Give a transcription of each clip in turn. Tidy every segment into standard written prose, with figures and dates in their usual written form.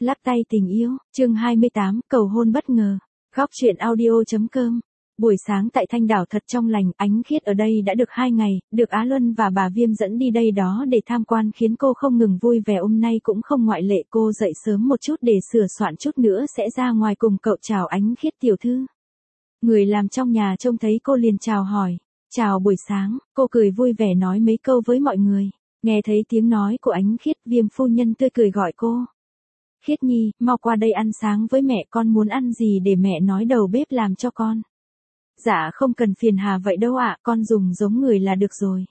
Lắc tay tình yêu, chương 28, cầu hôn bất ngờ. Góc truyện audio.com. Buổi sáng tại Thanh Đảo thật trong lành, Ánh Khiết ở đây đã được 2 ngày, được Á Luân và bà Viêm dẫn đi đây đó để tham quan khiến cô không ngừng vui vẻ. Hôm nay cũng không ngoại lệ, cô dậy sớm một chút để sửa soạn chút nữa sẽ ra ngoài cùng cậu chào Ánh Khiết tiểu thư. Người làm trong nhà trông thấy cô liền chào hỏi, chào buổi sáng, cô cười vui vẻ nói mấy câu với mọi người. Nghe thấy tiếng nói của Ánh Khiết, Viêm phu nhân tươi cười gọi cô. Khiết Nhi, mau qua đây ăn sáng với mẹ, con muốn ăn gì để mẹ nói đầu bếp làm cho con. Dạ không cần phiền hà vậy đâu ạ, con dùng giống người là được rồi.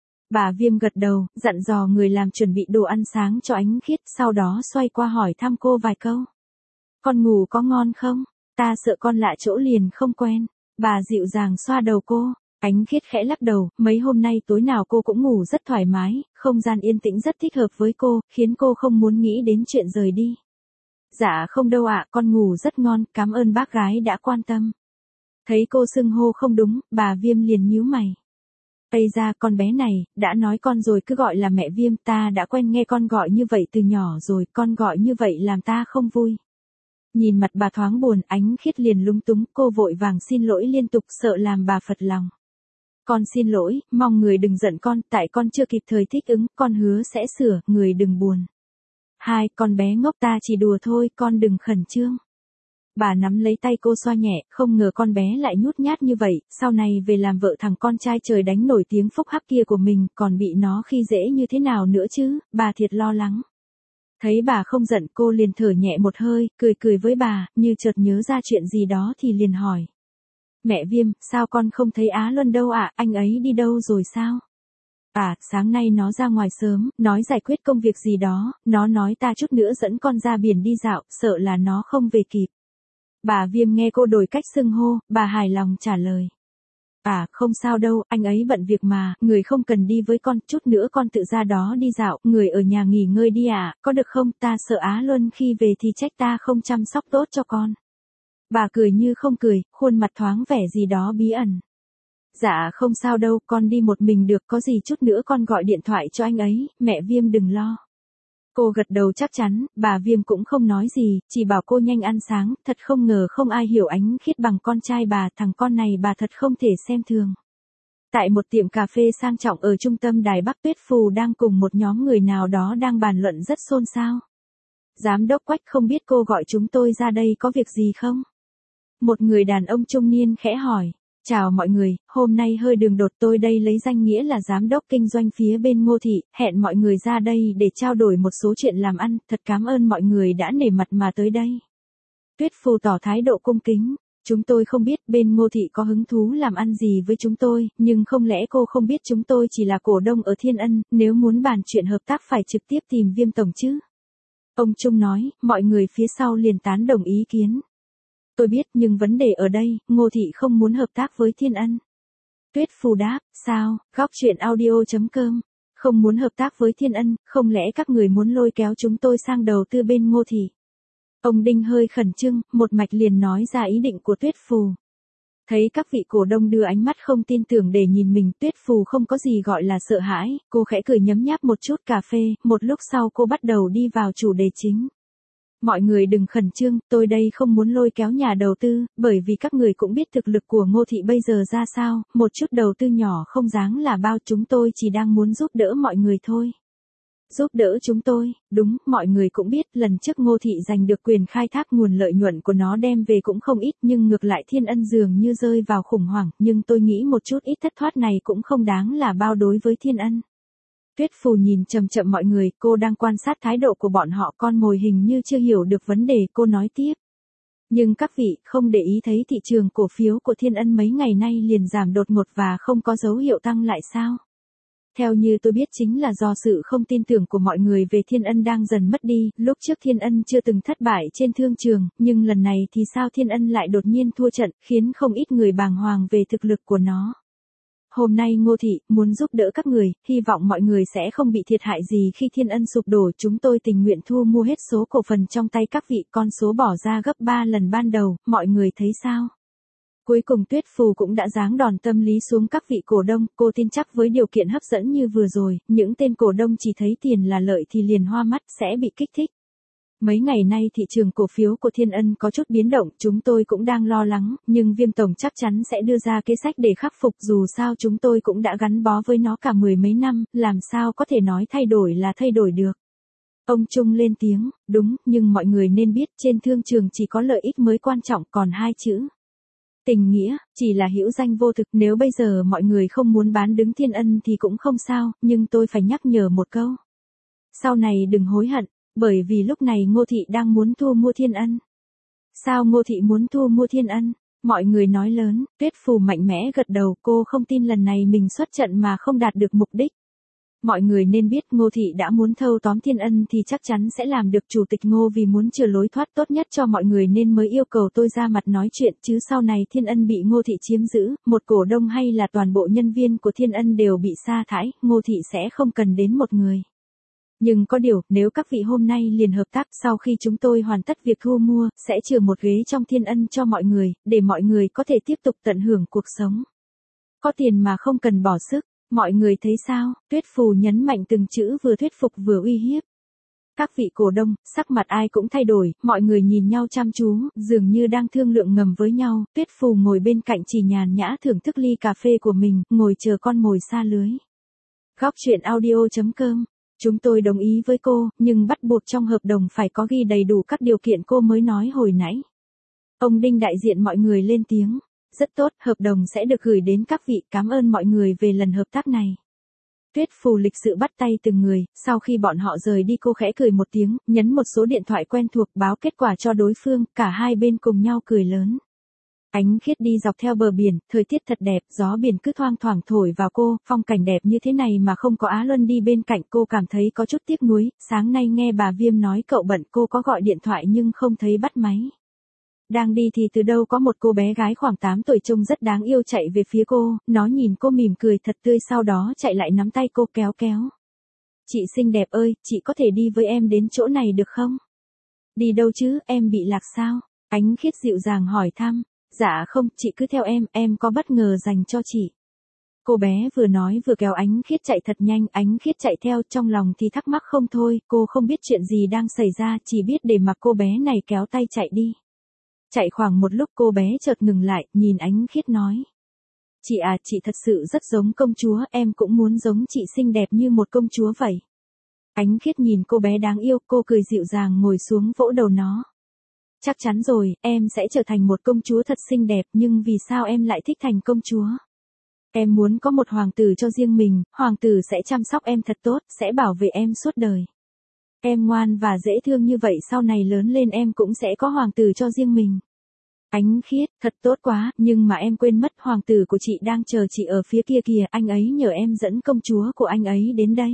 Bà Viêm gật đầu, dặn dò người làm chuẩn bị đồ ăn sáng cho Ánh Khiết, sau đó xoay qua hỏi thăm cô vài câu. Con ngủ có ngon không? Ta sợ con lạ chỗ liền không quen. Bà dịu dàng xoa đầu cô. Ánh Khiết khẽ lắc đầu, mấy hôm nay tối nào cô cũng ngủ rất thoải mái, không gian yên tĩnh rất thích hợp với cô, khiến cô không muốn nghĩ đến chuyện rời đi. Dạ không đâu ạ, con ngủ rất ngon, cảm ơn bác gái đã quan tâm. Thấy cô xưng hô không đúng, bà Viêm liền nhíu mày. Ây ra, con bé này, đã nói con rồi cứ gọi là mẹ Viêm, ta đã quen nghe con gọi như vậy từ nhỏ rồi, con gọi như vậy làm ta không vui. Nhìn mặt bà thoáng buồn, Ánh Khiết liền lúng túng, cô vội vàng xin lỗi liên tục sợ làm bà phật lòng. Con xin lỗi, mong người đừng giận con, tại con chưa kịp thời thích ứng, con hứa sẽ sửa, người đừng buồn. Hai, con bé ngốc ta chỉ đùa thôi, con đừng khẩn trương. Bà nắm lấy tay cô xoa nhẹ, không ngờ con bé lại nhút nhát như vậy, sau này về làm vợ thằng con trai trời đánh nổi tiếng phúc hắc kia của mình, còn bị nó khi dễ như thế nào nữa chứ, bà thiệt lo lắng. Thấy bà không giận, cô liền thở nhẹ một hơi, cười cười với bà, như chợt nhớ ra chuyện gì đó thì liền hỏi. Mẹ Viêm, sao con không thấy Á Luân đâu ạ, anh ấy đi đâu rồi sao? À, sáng nay nó ra ngoài sớm, nói giải quyết công việc gì đó, nó nói ta chút nữa dẫn con ra biển đi dạo, sợ là nó không về kịp. Bà Viêm nghe cô đổi cách xưng hô, bà hài lòng trả lời. À, không sao đâu, anh ấy bận việc mà, người không cần đi với con, chút nữa con tự ra đó đi dạo, người ở nhà nghỉ ngơi đi ạ, có được không, ta sợ Á Luân khi về thì trách ta không chăm sóc tốt cho con. Bà cười như không cười, khuôn mặt thoáng vẻ gì đó bí ẩn. Dạ không sao đâu, con đi một mình được, có gì chút nữa con gọi điện thoại cho anh ấy, mẹ Viêm đừng lo. Cô gật đầu chắc chắn, bà Viêm cũng không nói gì, chỉ bảo cô nhanh ăn sáng, thật không ngờ không ai hiểu Ánh Khiết bằng con trai bà, thằng con này bà thật không thể xem thường. Tại một tiệm cà phê sang trọng ở trung tâm Đài Bắc, Tuyết Phù đang cùng một nhóm người nào đó đang bàn luận rất xôn xao. Giám đốc Quách, không biết cô gọi chúng tôi ra đây có việc gì không? Một người đàn ông trung niên khẽ hỏi. Chào mọi người, hôm nay hơi đường đột, tôi đây lấy danh nghĩa là giám đốc kinh doanh phía bên Ngô Thị, hẹn mọi người ra đây để trao đổi một số chuyện làm ăn, thật cảm ơn mọi người đã nể mặt mà tới đây. Tuyết Phù tỏ thái độ cung kính, chúng tôi không biết bên Ngô Thị có hứng thú làm ăn gì với chúng tôi, nhưng không lẽ cô không biết chúng tôi chỉ là cổ đông ở Thiên Ân, nếu muốn bàn chuyện hợp tác phải trực tiếp tìm Viêm tổng chứ? Ông Trung nói, mọi người phía sau liền tán đồng ý kiến. Tôi biết, nhưng vấn đề ở đây, Ngô Thị không muốn hợp tác với Thiên Ân. Tuyết Phù đáp, sao, góc truyện audio.com, không muốn hợp tác với Thiên Ân, không lẽ các người muốn lôi kéo chúng tôi sang đầu tư bên Ngô Thị? Ông Đinh hơi khẩn trương, một mạch liền nói ra ý định của Tuyết Phù. Thấy các vị cổ đông đưa ánh mắt không tin tưởng để nhìn mình, Tuyết Phù không có gì gọi là sợ hãi, cô khẽ cười nhấm nháp một chút cà phê, một lúc sau cô bắt đầu đi vào chủ đề chính. Mọi người đừng khẩn trương, tôi đây không muốn lôi kéo nhà đầu tư, bởi vì các người cũng biết thực lực của Ngô Thị bây giờ ra sao, một chút đầu tư nhỏ không đáng là bao, chúng tôi chỉ đang muốn giúp đỡ mọi người thôi. Giúp đỡ chúng tôi, đúng, mọi người cũng biết, lần trước Ngô Thị giành được quyền khai thác, nguồn lợi nhuận của nó đem về cũng không ít, nhưng ngược lại Thiên Ân dường như rơi vào khủng hoảng, nhưng tôi nghĩ một chút ít thất thoát này cũng không đáng là bao đối với Thiên Ân. Tuyết Phù nhìn chậm chậm mọi người, cô đang quan sát thái độ của bọn họ, con mồi hình như chưa hiểu được vấn đề, cô nói tiếp. Nhưng các vị không để ý thấy thị trường cổ phiếu của Thiên Ân mấy ngày nay liền giảm đột ngột và không có dấu hiệu tăng lại sao? Theo như tôi biết chính là do sự không tin tưởng của mọi người về Thiên Ân đang dần mất đi, lúc trước Thiên Ân chưa từng thất bại trên thương trường, nhưng lần này thì sao Thiên Ân lại đột nhiên thua trận, khiến không ít người bàng hoàng về thực lực của nó. Hôm nay Ngô Thị muốn giúp đỡ các người, hy vọng mọi người sẽ không bị thiệt hại gì khi Thiên Ân sụp đổ, chúng tôi tình nguyện thu mua hết số cổ phần trong tay các vị, con số bỏ ra gấp 3 lần ban đầu, mọi người thấy sao? Cuối cùng Tuyết Phù cũng đã giáng đòn tâm lý xuống các vị cổ đông, cô tin chắc với điều kiện hấp dẫn như vừa rồi, những tên cổ đông chỉ thấy tiền là lợi thì liền hoa mắt, sẽ bị kích thích. Mấy ngày nay thị trường cổ phiếu của Thiên Ân có chút biến động, chúng tôi cũng đang lo lắng, nhưng Viêm Tổng chắc chắn sẽ đưa ra kế sách để khắc phục, dù sao chúng tôi cũng đã gắn bó với nó cả mười mấy năm, làm sao có thể nói thay đổi là thay đổi được. Ông Trung lên tiếng, đúng, nhưng mọi người nên biết trên thương trường chỉ có lợi ích mới quan trọng, còn hai chữ tình nghĩa, chỉ là hữu danh vô thực. Nếu bây giờ mọi người không muốn bán đứng Thiên Ân thì cũng không sao, nhưng tôi phải nhắc nhở một câu. Sau này đừng hối hận, bởi vì lúc này Ngô Thị đang muốn thu mua Thiên Ân. Sao Ngô Thị muốn thu mua Thiên Ân? Mọi người nói lớn, Tuyết Phù mạnh mẽ gật đầu, cô không tin lần này mình xuất trận mà không đạt được mục đích. Mọi người nên biết Ngô Thị đã muốn thâu tóm Thiên Ân thì chắc chắn sẽ làm được chủ tịch Ngô, vì muốn chừa lối thoát tốt nhất cho mọi người nên mới yêu cầu tôi ra mặt nói chuyện, chứ sau này Thiên Ân bị Ngô Thị chiếm giữ, một cổ đông hay là toàn bộ nhân viên của Thiên Ân đều bị sa thải, Ngô Thị sẽ không cần đến một người. Nhưng có điều, nếu các vị hôm nay liền hợp tác, sau khi chúng tôi hoàn tất việc thu mua, sẽ trừ một ghế trong Thiên Ân cho mọi người, để mọi người có thể tiếp tục tận hưởng cuộc sống. Có tiền mà không cần bỏ sức. Mọi người thấy sao? Tuyết Phù nhấn mạnh từng chữ, vừa thuyết phục vừa uy hiếp. Các vị cổ đông, sắc mặt ai cũng thay đổi, mọi người nhìn nhau chăm chú, dường như đang thương lượng ngầm với nhau. Tuyết Phù ngồi bên cạnh chỉ nhàn nhã thưởng thức ly cà phê của mình, ngồi chờ con mồi sa lưới. Góc chuyện audio.com. Chúng tôi đồng ý với cô, nhưng bắt buộc trong hợp đồng phải có ghi đầy đủ các điều kiện cô mới nói hồi nãy. Ông Đinh đại diện mọi người lên tiếng. Rất tốt, hợp đồng sẽ được gửi đến các vị, cảm ơn mọi người về lần hợp tác này. Tuyết Phù lịch sự bắt tay từng người, sau khi bọn họ rời đi cô khẽ cười một tiếng, nhấn một số điện thoại quen thuộc báo kết quả cho đối phương, cả hai bên cùng nhau cười lớn. Ánh Khiết đi dọc theo bờ biển, thời tiết thật đẹp, gió biển cứ thoang thoảng thổi vào cô, phong cảnh đẹp như thế này mà không có Á Luân đi bên cạnh, cô cảm thấy có chút tiếc nuối. Sáng nay nghe bà Viêm nói cậu bận, cô có gọi điện thoại nhưng không thấy bắt máy. Đang đi thì từ đâu có một cô bé gái khoảng 8 tuổi trông rất đáng yêu chạy về phía cô, nó nhìn cô mỉm cười thật tươi, sau đó chạy lại nắm tay cô kéo kéo. Chị xinh đẹp ơi, chị có thể đi với em đến chỗ này được không? Đi đâu chứ, em bị lạc sao? Ánh Khiết dịu dàng hỏi thăm. Dạ không, chị cứ theo em có bất ngờ dành cho chị. Cô bé vừa nói vừa kéo Ánh Khiết chạy thật nhanh, Ánh Khiết chạy theo, trong lòng thì thắc mắc không thôi, cô không biết chuyện gì đang xảy ra, chỉ biết để mặc cô bé này kéo tay chạy đi. Chạy khoảng một lúc cô bé chợt ngừng lại, nhìn Ánh Khiết nói. Chị à, chị thật sự rất giống công chúa, em cũng muốn giống chị, xinh đẹp như một công chúa vậy. Ánh Khiết nhìn cô bé đáng yêu, cô cười dịu dàng ngồi xuống vỗ đầu nó. Chắc chắn rồi, em sẽ trở thành một công chúa thật xinh đẹp, nhưng vì sao em lại thích thành công chúa? Em muốn có một hoàng tử cho riêng mình, hoàng tử sẽ chăm sóc em thật tốt, sẽ bảo vệ em suốt đời. Em ngoan và dễ thương như vậy, sau này lớn lên em cũng sẽ có hoàng tử cho riêng mình. Ánh Khiết, thật tốt quá, nhưng mà em quên mất hoàng tử của chị đang chờ chị ở phía kia kìa, anh ấy nhờ em dẫn công chúa của anh ấy đến đây.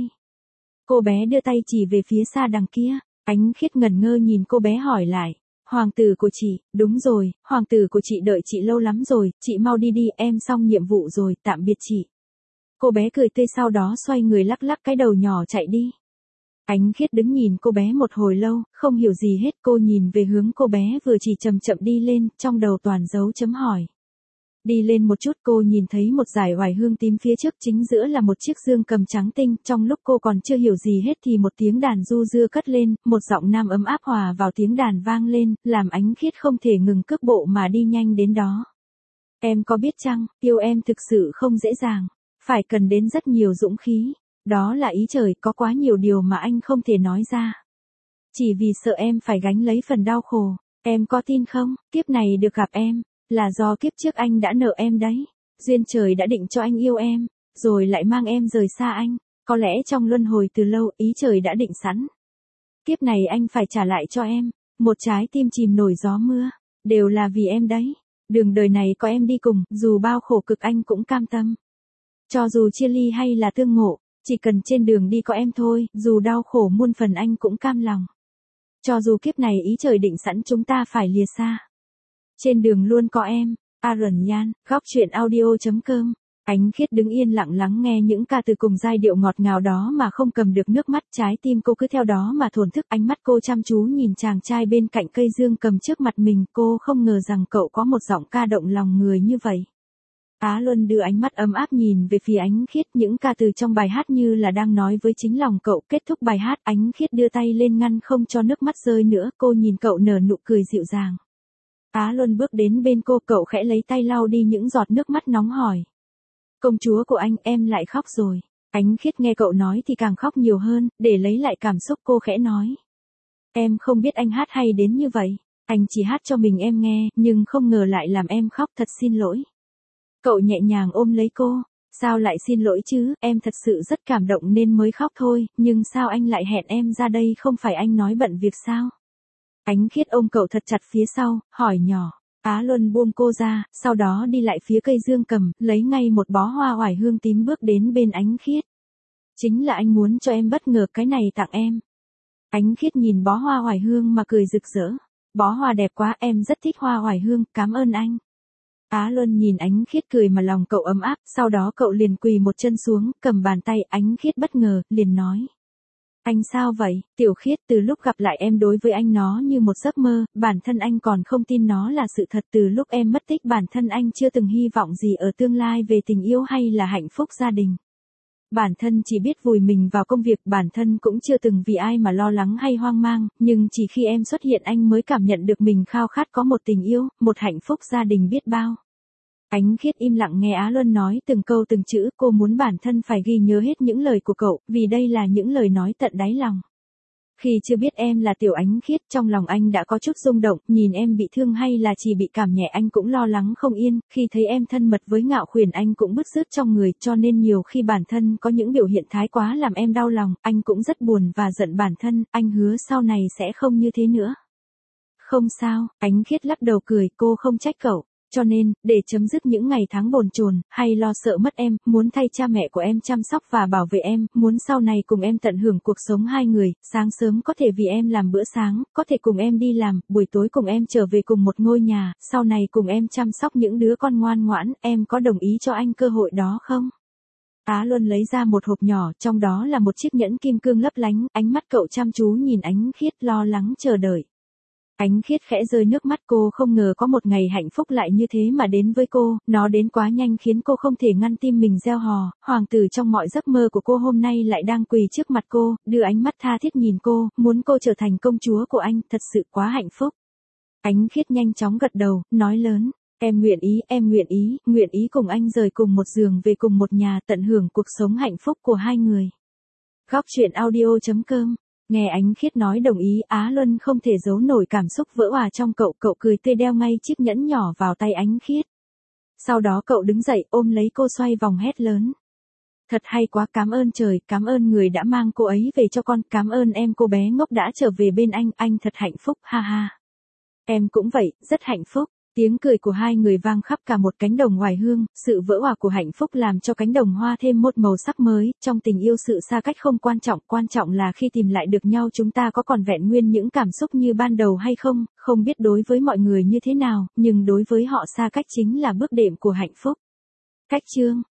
Cô bé đưa tay chỉ về phía xa đằng kia, Ánh Khiết ngẩn ngơ nhìn cô bé hỏi lại. Hoàng tử của chị, đúng rồi, hoàng tử của chị đợi chị lâu lắm rồi, chị mau đi đi, em xong nhiệm vụ rồi, tạm biệt chị. Cô bé cười tươi, sau đó xoay người lắc lắc cái đầu nhỏ chạy đi. Ánh Khiết đứng nhìn cô bé một hồi lâu, không hiểu gì hết, cô nhìn về hướng cô bé vừa chỉ chậm chậm đi lên, trong đầu toàn dấu chấm hỏi. Đi lên một chút cô nhìn thấy một dải oải hương tím phía trước, chính giữa là một chiếc dương cầm trắng tinh, trong lúc cô còn chưa hiểu gì hết thì một tiếng đàn du dương cất lên, một giọng nam ấm áp hòa vào tiếng đàn vang lên, làm Ánh Khiết không thể ngừng cước bộ mà đi nhanh đến đó. Em có biết chăng, yêu em thực sự không dễ dàng, phải cần đến rất nhiều dũng khí, đó là ý trời, có quá nhiều điều mà anh không thể nói ra. Chỉ vì sợ em phải gánh lấy phần đau khổ, em có tin không, kiếp này được gặp em. Là do kiếp trước anh đã nợ em đấy. Duyên trời đã định cho anh yêu em, rồi lại mang em rời xa anh. Có lẽ trong luân hồi từ lâu, ý trời đã định sẵn. Kiếp này anh phải trả lại cho em. Một trái tim chìm nổi gió mưa. Đều là vì em đấy. Đường đời này có em đi cùng, dù bao khổ cực anh cũng cam tâm. Cho dù chia ly hay là tương ngộ, chỉ cần trên đường đi có em thôi, dù đau khổ muôn phần anh cũng cam lòng. Cho dù kiếp này ý trời định sẵn chúng ta phải lìa xa. Trên đường luôn có em. Aaron Nhan, góc chuyện audio.com. Ánh Khiết đứng yên lặng lắng nghe những ca từ cùng giai điệu ngọt ngào đó mà không cầm được nước mắt, trái tim cô cứ theo đó mà thổn thức, ánh mắt cô chăm chú nhìn chàng trai bên cạnh cây dương cầm trước mặt mình, cô không ngờ rằng cậu có một giọng ca động lòng người như vậy. Á Luân đưa ánh mắt ấm áp nhìn về phía Ánh Khiết, những ca từ trong bài hát như là đang nói với chính lòng cậu. Kết thúc bài hát, Ánh Khiết đưa tay lên ngăn không cho nước mắt rơi nữa, cô nhìn cậu nở nụ cười dịu dàng. Á Luân bước đến bên cô, cậu khẽ lấy tay lau đi những giọt nước mắt nóng hỏi. Công chúa của anh, em lại khóc rồi. Ánh Khiết nghe cậu nói thì càng khóc nhiều hơn, để lấy lại cảm xúc cô khẽ nói. Em không biết anh hát hay đến như vậy. Anh chỉ hát cho mình em nghe, nhưng không ngờ lại làm em khóc, thật xin lỗi. Cậu nhẹ nhàng ôm lấy cô. Sao lại xin lỗi chứ, em thật sự rất cảm động nên mới khóc thôi, nhưng sao anh lại hẹn em ra đây, không phải anh nói bận việc sao? Ánh Khiết ôm cậu thật chặt phía sau, hỏi nhỏ. Á Luân buông cô ra, sau đó đi lại phía cây dương cầm, lấy ngay một bó hoa oải hương tím bước đến bên Ánh Khiết. Chính là anh muốn cho em bất ngờ, cái này tặng em. Ánh Khiết nhìn bó hoa oải hương mà cười rực rỡ. Bó hoa đẹp quá, em rất thích hoa oải hương, cảm ơn anh. Á Luân nhìn Ánh Khiết cười mà lòng cậu ấm áp, sau đó cậu liền quỳ một chân xuống, cầm bàn tay. Ánh Khiết bất ngờ, liền nói. Anh sao vậy, Tiểu Khiết, từ lúc gặp lại em đối với anh nó như một giấc mơ, bản thân anh còn không tin nó là sự thật. Từ lúc em mất tích bản thân anh chưa từng hy vọng gì ở tương lai về tình yêu hay là hạnh phúc gia đình. Bản thân chỉ biết vùi mình vào công việc, bản thân cũng chưa từng vì ai mà lo lắng hay hoang mang, nhưng chỉ khi em xuất hiện anh mới cảm nhận được mình khao khát có một tình yêu, một hạnh phúc gia đình biết bao. Ánh Khiết im lặng nghe Á Luân nói từng câu từng chữ, cô muốn bản thân phải ghi nhớ hết những lời của cậu, vì đây là những lời nói tận đáy lòng. Khi chưa biết em là Tiểu Ánh Khiết, trong lòng anh đã có chút rung động, nhìn em bị thương hay là chỉ bị cảm nhẹ anh cũng lo lắng không yên, khi thấy em thân mật với Ngạo Khuyển anh cũng bứt rứt trong người, cho nên nhiều khi bản thân có những biểu hiện thái quá làm em đau lòng, anh cũng rất buồn và giận bản thân, anh hứa sau này sẽ không như thế nữa. Không sao, Ánh Khiết lắc đầu cười, cô không trách cậu. Cho nên, để chấm dứt những ngày tháng bồn chồn, hay lo sợ mất em, muốn thay cha mẹ của em chăm sóc và bảo vệ em, muốn sau này cùng em tận hưởng cuộc sống hai người, sáng sớm có thể vì em làm bữa sáng, có thể cùng em đi làm, buổi tối cùng em trở về cùng một ngôi nhà, sau này cùng em chăm sóc những đứa con ngoan ngoãn, em có đồng ý cho anh cơ hội đó không? Á Luân lấy ra một hộp nhỏ, trong đó là một chiếc nhẫn kim cương lấp lánh, ánh mắt cậu chăm chú nhìn Ánh Khiết lo lắng chờ đợi. Ánh Khiết khẽ rơi nước mắt, cô không ngờ có một ngày hạnh phúc lại như thế mà đến với cô, nó đến quá nhanh khiến cô không thể ngăn tim mình reo hò, hoàng tử trong mọi giấc mơ của cô hôm nay lại đang quỳ trước mặt cô, đưa ánh mắt tha thiết nhìn cô, muốn cô trở thành công chúa của anh, thật sự quá hạnh phúc. Ánh Khiết nhanh chóng gật đầu, nói lớn, em nguyện ý cùng anh rời cùng một giường về cùng một nhà, tận hưởng cuộc sống hạnh phúc của hai người. Góc truyện audio.com. Nghe Ánh Khiết nói đồng ý, Á Luân không thể giấu nổi cảm xúc vỡ òa trong cậu, cậu cười tươi đeo ngay chiếc nhẫn nhỏ vào tay Ánh Khiết. Sau đó cậu đứng dậy ôm lấy cô xoay vòng hét lớn. Thật hay quá, cảm ơn trời, cảm ơn người đã mang cô ấy về cho con, cảm ơn em cô bé ngốc đã trở về bên anh thật hạnh phúc, ha ha. Em cũng vậy, rất hạnh phúc. Tiếng cười của hai người vang khắp cả một cánh đồng hoài hương, sự vỡ òa của hạnh phúc làm cho cánh đồng hoa thêm một màu sắc mới, trong tình yêu sự xa cách không quan trọng là khi tìm lại được nhau chúng ta có còn vẹn nguyên những cảm xúc như ban đầu hay không, không biết đối với mọi người như thế nào, nhưng đối với họ xa cách chính là bước đệm của hạnh phúc. Cách chương